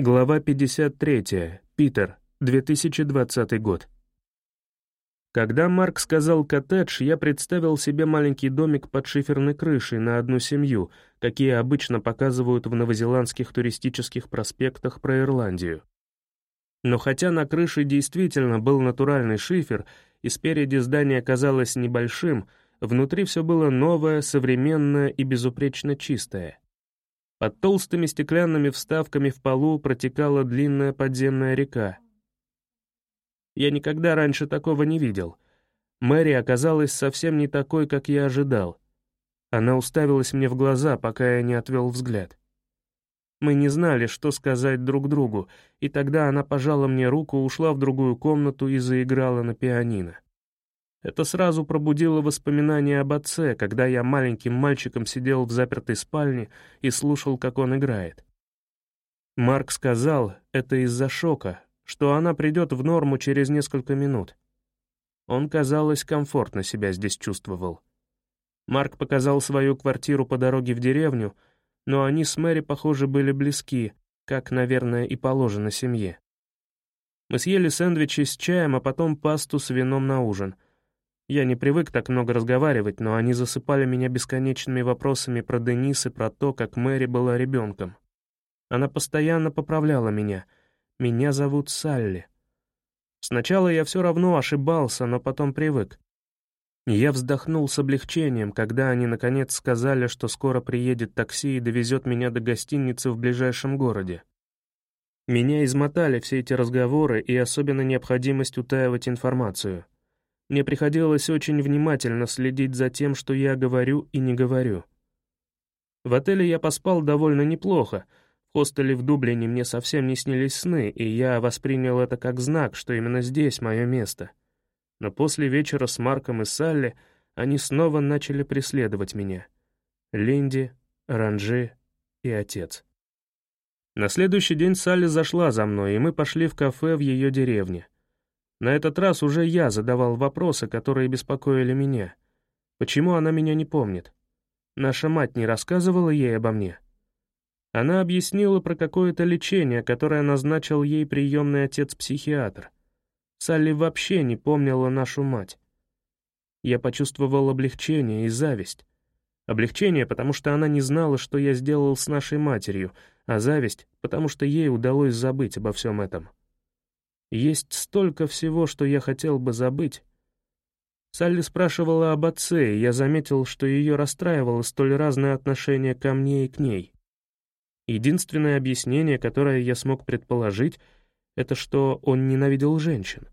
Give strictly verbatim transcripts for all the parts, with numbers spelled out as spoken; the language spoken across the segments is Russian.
Глава пятьдесят три. Питер. две тысячи двадцатый год. Когда Марк сказал «коттедж», я представил себе маленький домик под шиферной крышей на одну семью, какие обычно показывают в новозеландских туристических проспектах про Ирландию. Но хотя на крыше действительно был натуральный шифер, и спереди здание казалось небольшим, внутри все было новое, современное и безупречно чистое. Под толстыми стеклянными вставками в полу протекала длинная подземная река. Я никогда раньше такого не видел. Мэри оказалась совсем не такой, как я ожидал. Она уставилась мне в глаза, пока я не отвел взгляд. Мы не знали, что сказать друг другу, и тогда она пожала мне руку, ушла в другую комнату и заиграла на пианино. Это сразу пробудило воспоминания об отце, когда я маленьким мальчиком сидел в запертой спальне и слушал, как он играет. Марк сказал, это из-за шока, что она придет в норму через несколько минут. Он, казалось, комфортно себя здесь чувствовал. Марк показал свою квартиру по дороге в деревню, но они с Мэри, похоже, были близки, как, наверное, и положено семье. Мы съели сэндвичи с чаем, а потом пасту с вином на ужин. Я не привык так много разговаривать, но они засыпали меня бесконечными вопросами про Денис и про то, как Мэри была ребенком. Она постоянно поправляла меня. «Меня зовут Салли». Сначала я все равно ошибался, но потом привык. Я вздохнул с облегчением, когда они наконец сказали, что скоро приедет такси и довезет меня до гостиницы в ближайшем городе. Меня измотали все эти разговоры и особенно необходимость утаивать информацию. Мне приходилось очень внимательно следить за тем, что я говорю и не говорю. В отеле я поспал довольно неплохо. В хостеле в Дублине мне совсем не снились сны, и я воспринял это как знак, что именно здесь мое место. Но после вечера с Марком и Салли они снова начали преследовать меня. Линди, Ранжи и отец. На следующий день Салли зашла за мной, и мы пошли в кафе в ее деревне. На этот раз уже я задавал вопросы, которые беспокоили меня. Почему она меня не помнит? Наша мать не рассказывала ей обо мне? Она объяснила про какое-то лечение, которое назначил ей приемный отец-психиатр. Салли вообще не помнила нашу мать. Я почувствовал облегчение и зависть. Облегчение, потому что она не знала, что я сделал с нашей матерью, а зависть, потому что ей удалось забыть обо всем этом. Есть столько всего, что я хотел бы забыть. Салли спрашивала об отце, и я заметил, что ее расстраивало столь разное отношение ко мне и к ней. Единственное объяснение, которое я смог предположить, это что он ненавидел женщин.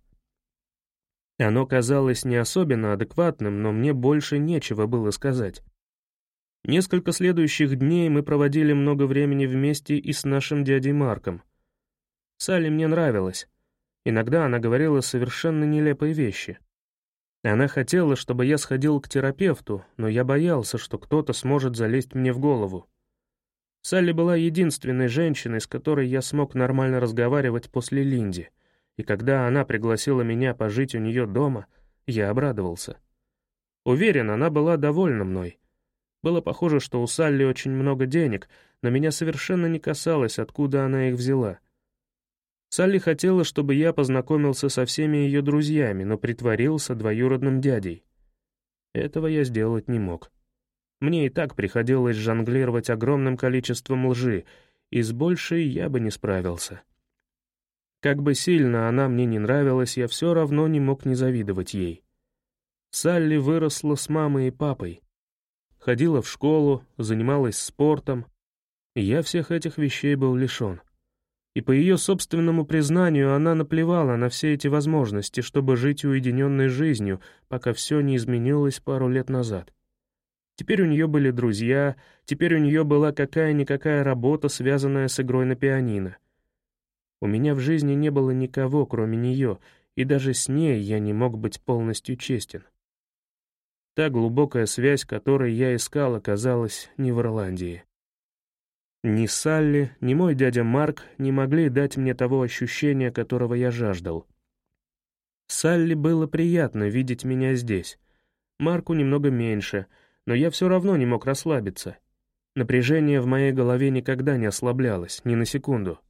Оно казалось не особенно адекватным, но мне больше нечего было сказать. Несколько следующих дней мы проводили много времени вместе и с нашим дядей Марком. Салли мне нравилась. Иногда она говорила совершенно нелепые вещи. Она хотела, чтобы я сходил к терапевту, но я боялся, что кто-то сможет залезть мне в голову. Салли была единственной женщиной, с которой я смог нормально разговаривать после Линди, и когда она пригласила меня пожить у нее дома, я обрадовался. Уверен, она была довольна мной. Было похоже, что у Салли очень много денег, но меня совершенно не касалось, откуда она их взяла. Салли хотела, чтобы я познакомился со всеми ее друзьями, но притворился двоюродным дядей. Этого я сделать не мог. Мне и так приходилось жонглировать огромным количеством лжи, и с большей я бы не справился. Как бы сильно она мне не нравилась, я все равно не мог не завидовать ей. Салли выросла с мамой и папой. Ходила в школу, занималась спортом, и я всех этих вещей был лишен. И по ее собственному признанию она наплевала на все эти возможности, чтобы жить уединенной жизнью, пока все не изменилось пару лет назад. Теперь у нее были друзья, теперь у нее была какая-никакая работа, связанная с игрой на пианино. У меня в жизни не было никого, кроме нее, и даже с ней я не мог быть полностью честен. Та глубокая связь, которой я искал, оказалась не в Ирландии. Ни Салли, ни мой дядя Марк не могли дать мне того ощущения, которого я жаждал. Салли было приятно видеть меня здесь. Марку немного меньше, но я все равно не мог расслабиться. Напряжение в моей голове никогда не ослаблялось, ни на секунду.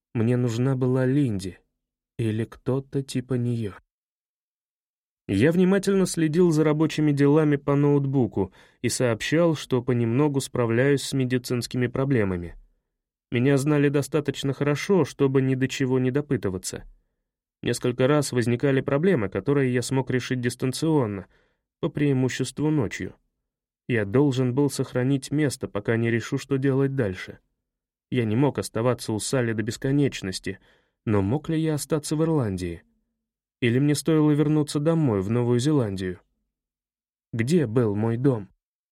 Мне нужна была Линди. Или кто-то типа нее. Я внимательно следил за рабочими делами по ноутбуку и сообщал, что понемногу справляюсь с медицинскими проблемами. Меня знали достаточно хорошо, чтобы ни до чего не допытываться. Несколько раз возникали проблемы, которые я смог решить дистанционно, по преимуществу ночью. Я должен был сохранить место, пока не решу, что делать дальше. Я не мог оставаться у Салли до бесконечности, но мог ли я остаться в Ирландии? Или мне стоило вернуться домой, в Новую Зеландию? Где был мой дом?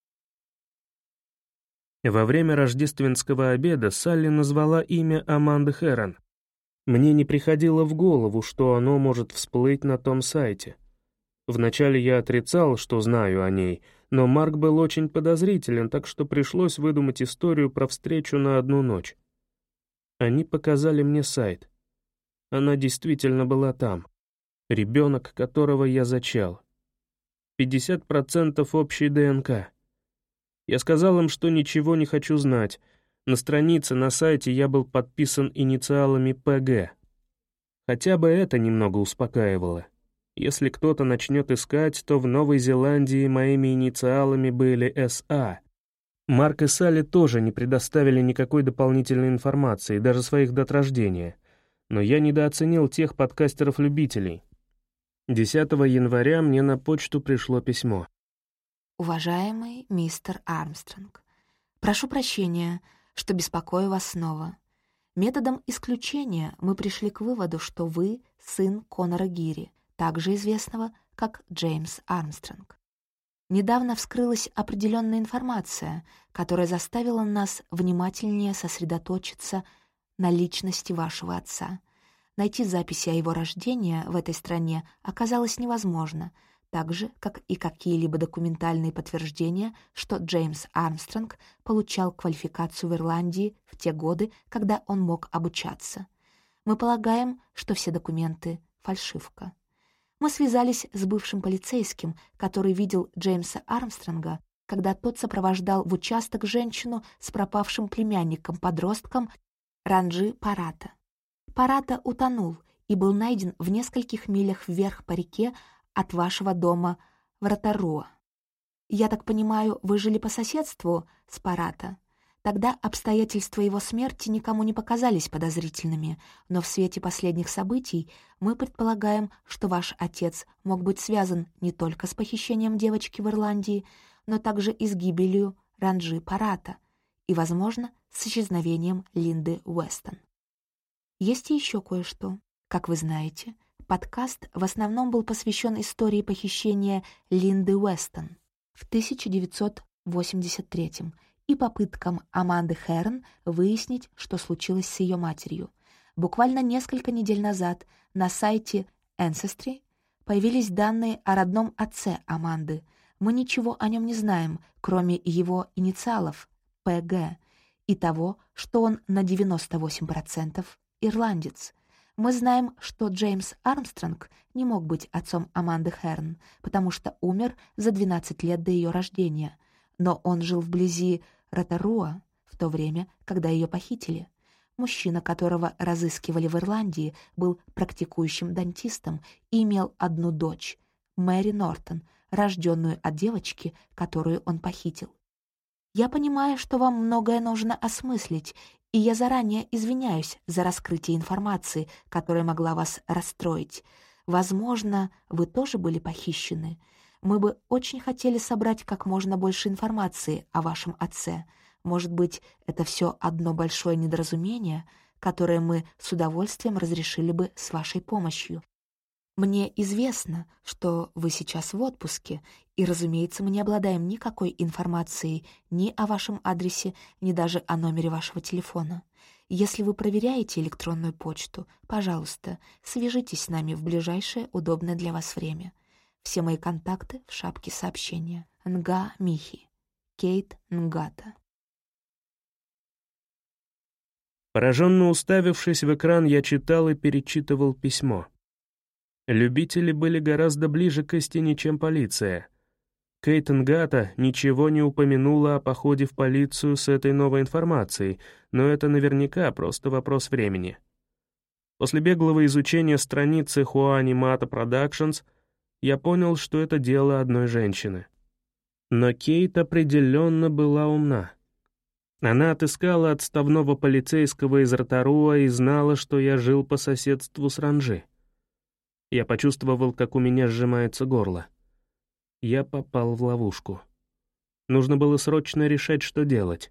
Во время рождественского обеда Салли назвала имя Аманды Хэрон. Мне не приходило в голову, что оно может всплыть на том сайте. Вначале я отрицал, что знаю о ней, но Марк был очень подозрителен, так что пришлось выдумать историю про встречу на одну ночь. Они показали мне сайт. Она действительно была там. Ребенок, которого я зачал. пятьдесят процентов общей ДНК. Я сказал им, что ничего не хочу знать. На странице на сайте я был подписан инициалами ПГ. Хотя бы это немного успокаивало. Если кто-то начнет искать, то в Новой Зеландии моими инициалами были СА. Марк и Салли тоже не предоставили никакой дополнительной информации, даже своих дат рождения. Но я недооценил тех подкастеров-любителей. десятого января мне на почту пришло письмо. Уважаемый мистер Армстронг, прошу прощения, что беспокою вас снова. Методом исключения мы пришли к выводу, что вы сын Конора Гири, также известного как Джеймс Армстронг. Недавно вскрылась определенная информация, которая заставила нас внимательнее сосредоточиться на личности вашего отца. Найти записи о его рождении в этой стране оказалось невозможно, так же, как и какие-либо документальные подтверждения, что Джеймс Армстронг получал квалификацию в Ирландии в те годы, когда он мог обучаться. Мы полагаем, что все документы — фальшивка. Мы связались с бывшим полицейским, который видел Джеймса Армстронга, когда тот сопровождал в участок женщину с пропавшим племянником-подростком Ранджи Парата. Парата утонул и был найден в нескольких милях вверх по реке от вашего дома в Ротаруа. Я так понимаю, вы жили по соседству с Парата? Тогда обстоятельства его смерти никому не показались подозрительными, но в свете последних событий мы предполагаем, что ваш отец мог быть связан не только с похищением девочки в Ирландии, но также и с гибелью Ранджи Парата и, возможно, с исчезновением Линды Уэстон. Есть и еще кое-что. Как вы знаете, подкаст в основном был посвящен истории похищения Линды Уэстон в тысяча девятьсот восемьдесят третьем и попыткам Аманды Хэрон выяснить, что случилось с ее матерью. Буквально несколько недель назад на сайте Ancestry появились данные о родном отце Аманды. Мы ничего о нем не знаем, кроме его инициалов ПГ и того, что он на девяносто восемь процентов ирландец. Мы знаем, что Джеймс Армстронг не мог быть отцом Аманды Хэрон, потому что умер за двенадцать лет до ее рождения, но он жил вблизи Ротаруа в то время, когда ее похитили. Мужчина, которого разыскивали в Ирландии, был практикующим дантистом и имел одну дочь, Мэри Нортон, рожденную от девочки, которую он похитил. Я понимаю, что вам многое нужно осмыслить, и я заранее извиняюсь за раскрытие информации, которая могла вас расстроить. Возможно, вы тоже были похищены. Мы бы очень хотели собрать как можно больше информации о вашем отце. Может быть, это все одно большое недоразумение, которое мы с удовольствием разрешили бы с вашей помощью. Мне известно, что вы сейчас в отпуске, и, разумеется, мы не обладаем никакой информацией ни о вашем адресе, ни даже о номере вашего телефона. Если вы проверяете электронную почту, пожалуйста, свяжитесь с нами в ближайшее удобное для вас время. Все мои контакты в шапке сообщения. Нга Михи. Кейт Нгата. Пораженно уставившись в экран, я читал и перечитывал письмо. Любители были гораздо ближе к истине, чем полиция. Кейт Нгата ничего не упомянула о походе в полицию с этой новой информацией, но это наверняка просто вопрос времени. После беглого изучения страницы Хуани Мата Продакшнс я понял, что это дело одной женщины. Но Кейт определенно была умна. Она отыскала отставного полицейского из Ротаруа и знала, что я жил по соседству с Ранжи. Я почувствовал, как у меня сжимается горло. Я попал в ловушку. Нужно было срочно решать, что делать.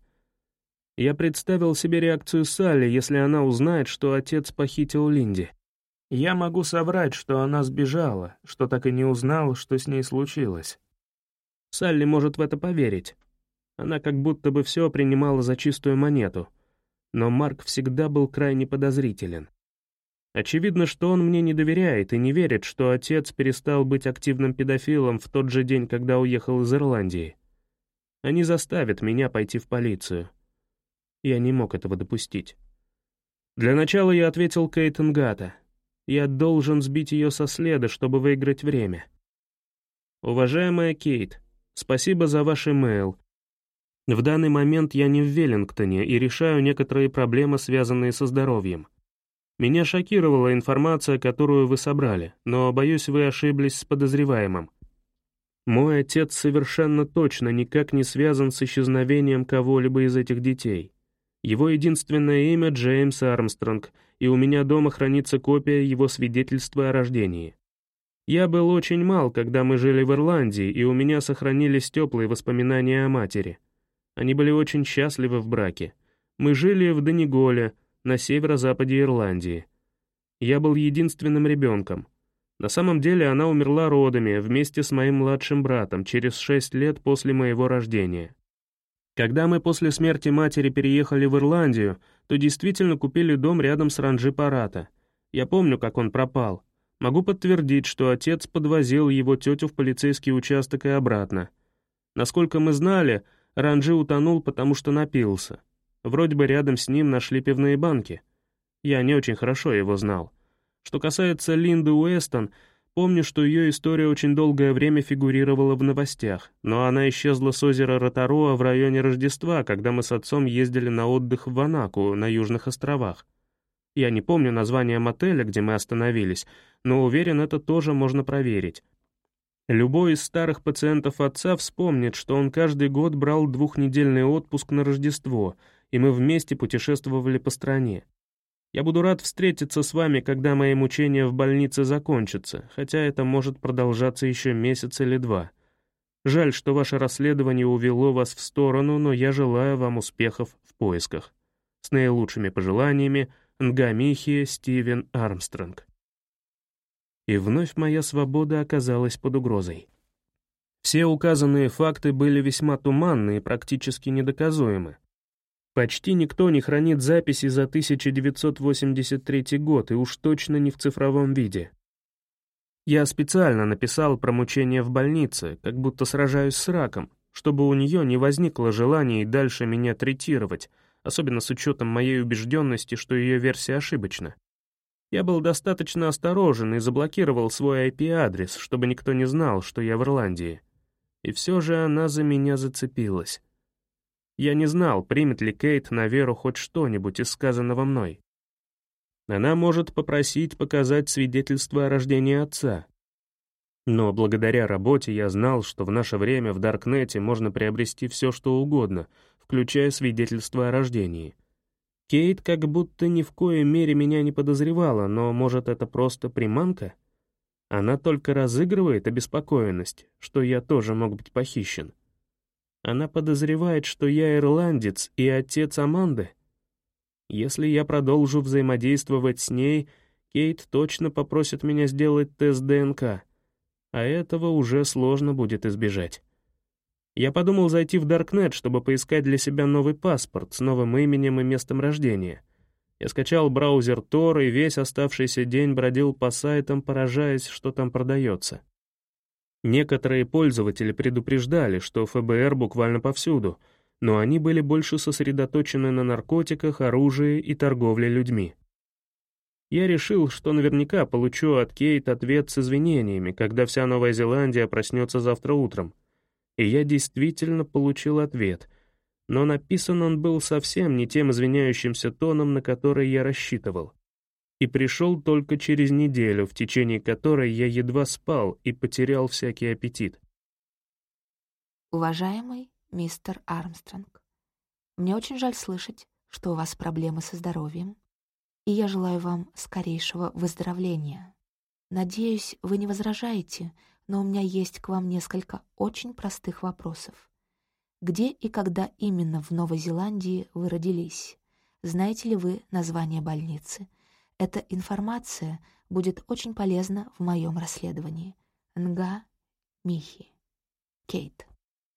Я представил себе реакцию Салли, если она узнает, что отец похитил Линди. Я могу соврать, что она сбежала, что так и не узнал, что с ней случилось. Салли может в это поверить. Она как будто бы все принимала за чистую монету. Но Марк всегда был крайне подозрителен. Очевидно, что он мне не доверяет и не верит, что отец перестал быть активным педофилом в тот же день, когда уехал из Ирландии. Они заставят меня пойти в полицию. Я не мог этого допустить. Для начала я ответил Кейт Нгата. Я должен сбить ее со следа, чтобы выиграть время. Уважаемая Кейт, спасибо за ваш имейл. В данный момент я не в Веллингтоне и решаю некоторые проблемы, связанные со здоровьем. Меня шокировала информация, которую вы собрали, но, боюсь, вы ошиблись с подозреваемым. Мой отец совершенно точно никак не связан с исчезновением кого-либо из этих детей. Его единственное имя — Джеймс Армстронг, и у меня дома хранится копия его свидетельства о рождении. Я был очень мал, когда мы жили в Ирландии, и у меня сохранились теплые воспоминания о матери. Они были очень счастливы в браке. Мы жили в Дониголе, на северо-западе Ирландии. Я был единственным ребенком. На самом деле она умерла родами вместе с моим младшим братом через шесть лет после моего рождения. Когда мы после смерти матери переехали в Ирландию, то действительно купили дом рядом с Ранжи Парата. Я помню, как он пропал. Могу подтвердить, что отец подвозил его тетю в полицейский участок и обратно. Насколько мы знали, Ранжи утонул, потому что напился. Вроде бы рядом с ним нашли пивные банки. Я не очень хорошо его знал. Что касается Линды Уэстон, помню, что ее история очень долгое время фигурировала в новостях, но она исчезла с озера Ротаруа в районе Рождества, когда мы с отцом ездили на отдых в Ванаку, на Южных островах. Я не помню название мотеля, где мы остановились, но уверен, это тоже можно проверить. Любой из старых пациентов отца вспомнит, что он каждый год брал двухнедельный отпуск на Рождество, и мы вместе путешествовали по стране. Я буду рад встретиться с вами, когда мои мучения в больнице закончатся, хотя это может продолжаться еще месяц или два. Жаль, что ваше расследование увело вас в сторону, но я желаю вам успехов в поисках. С наилучшими пожеланиями, Нгамихи Стивен Армстронг. И вновь моя свобода оказалась под угрозой. Все указанные факты были весьма туманны и практически недоказуемы. Почти никто не хранит записи за тысяча девятьсот восемьдесят третий год, и уж точно не в цифровом виде. Я специально написал про мучения в больнице, как будто сражаюсь с раком, чтобы у нее не возникло желания и дальше меня третировать, особенно с учетом моей убежденности, что ее версия ошибочна. Я был достаточно осторожен и заблокировал свой ай пи-адрес, чтобы никто не знал, что я в Ирландии. И все же она за меня зацепилась. Я не знал, примет ли Кейт на веру хоть что-нибудь из сказанного мной. Она может попросить показать свидетельство о рождении отца. Но благодаря работе я знал, что в наше время в Даркнете можно приобрести все, что угодно, включая свидетельство о рождении. Кейт как будто ни в коей мере меня не подозревала, но, может, это просто приманка? Она только разыгрывает обеспокоенность, что я тоже мог быть похищен. Она подозревает, что я ирландец и отец Аманды. Если я продолжу взаимодействовать с ней, Кейт точно попросит меня сделать тест дэ эн ка, а этого уже сложно будет избежать. Я подумал зайти в Даркнет, чтобы поискать для себя новый паспорт с новым именем и местом рождения. Я скачал браузер Тор и весь оставшийся день бродил по сайтам, поражаясь, что там продается. Некоторые пользователи предупреждали, что эф бэ эр буквально повсюду, но они были больше сосредоточены на наркотиках, оружии и торговле людьми. Я решил, что наверняка получу от Кейт ответ с извинениями, когда вся Новая Зеландия проснется завтра утром. И я действительно получил ответ, но написан он был совсем не тем извиняющимся тоном, на который я рассчитывал. и пришел только через неделю, в течение которой я едва спал и потерял всякий аппетит. Уважаемый мистер Армстронг, мне очень жаль слышать, что у вас проблемы со здоровьем, и я желаю вам скорейшего выздоровления. Надеюсь, вы не возражаете, но у меня есть к вам несколько очень простых вопросов. Где и когда именно в Новой Зеландии вы родились? Знаете ли вы название больницы? Эта информация будет очень полезна в моем расследовании. Нга Михи. Кейт.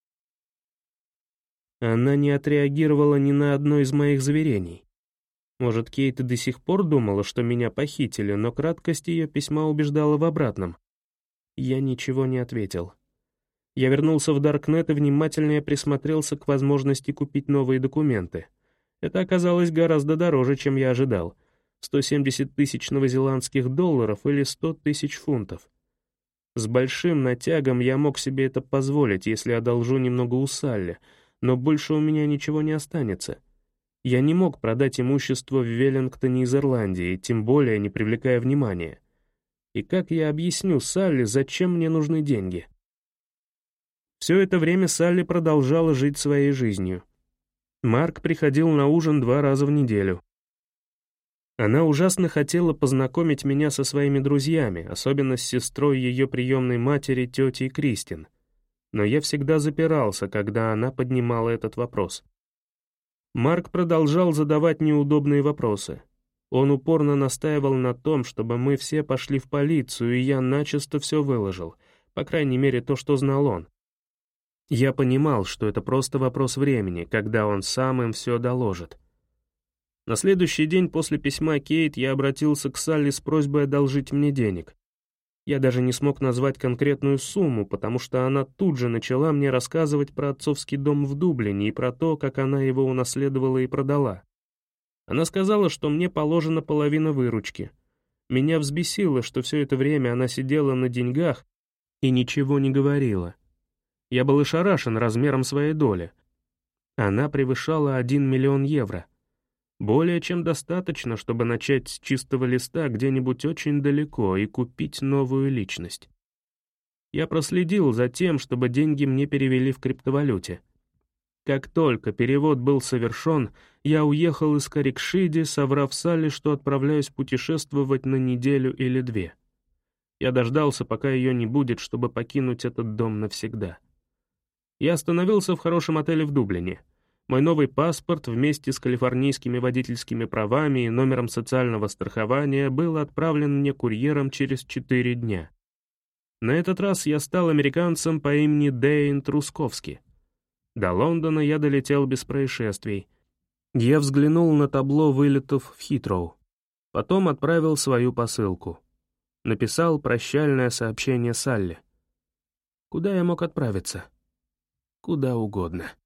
Она не отреагировала ни на одно из моих заверений. Может, Кейт и до сих пор думала, что меня похитили, но краткость ее письма убеждала в обратном. Я ничего не ответил. Я вернулся в Даркнет и внимательнее присмотрелся к возможности купить новые документы. Это оказалось гораздо дороже, чем я ожидал. сто семьдесят тысяч новозеландских долларов или сто тысяч фунтов. С большим натягом я мог себе это позволить, если одолжу немного у Салли, но больше у меня ничего не останется. Я не мог продать имущество в Веллингтоне из Ирландии, тем более не привлекая внимания. И как я объясню Салли, зачем мне нужны деньги? Все это время Салли продолжала жить своей жизнью. Марк приходил на ужин два раза в неделю. Она ужасно хотела познакомить меня со своими друзьями, особенно с сестрой ее приемной матери, тетей Кристин. Но я всегда запирался, когда она поднимала этот вопрос. Марк продолжал задавать неудобные вопросы. Он упорно настаивал на том, чтобы мы все пошли в полицию, и я начисто все выложил, по крайней мере, то, что знал он. Я понимал, что это просто вопрос времени, когда он сам им все доложит. На следующий день после письма Кейт я обратился к Салли с просьбой одолжить мне денег. Я даже не смог назвать конкретную сумму, потому что она тут же начала мне рассказывать про отцовский дом в Дублине и про то, как она его унаследовала и продала. Она сказала, что мне положена половина выручки. Меня взбесило, что все это время она сидела на деньгах и ничего не говорила. Я был ошарашен размером своей доли. Она превышала один миллион евро. Более чем достаточно, чтобы начать с чистого листа где-нибудь очень далеко и купить новую личность. Я проследил за тем, чтобы деньги мне перевели в криптовалюте. Как только перевод был совершен, я уехал из Карикшиди, соврав Салли, что отправляюсь путешествовать на неделю или две. Я дождался, пока ее не будет, чтобы покинуть этот дом навсегда. Я остановился в хорошем отеле в Дублине. Мой новый паспорт вместе с калифорнийскими водительскими правами и номером социального страхования был отправлен мне курьером через четыре дня. На этот раз я стал американцем по имени Дэйн Трусковский. До Лондона я долетел без происшествий. Я взглянул на табло вылетов в Хитроу. Потом отправил свою посылку. Написал прощальное сообщение Салли. Куда я мог отправиться? Куда угодно.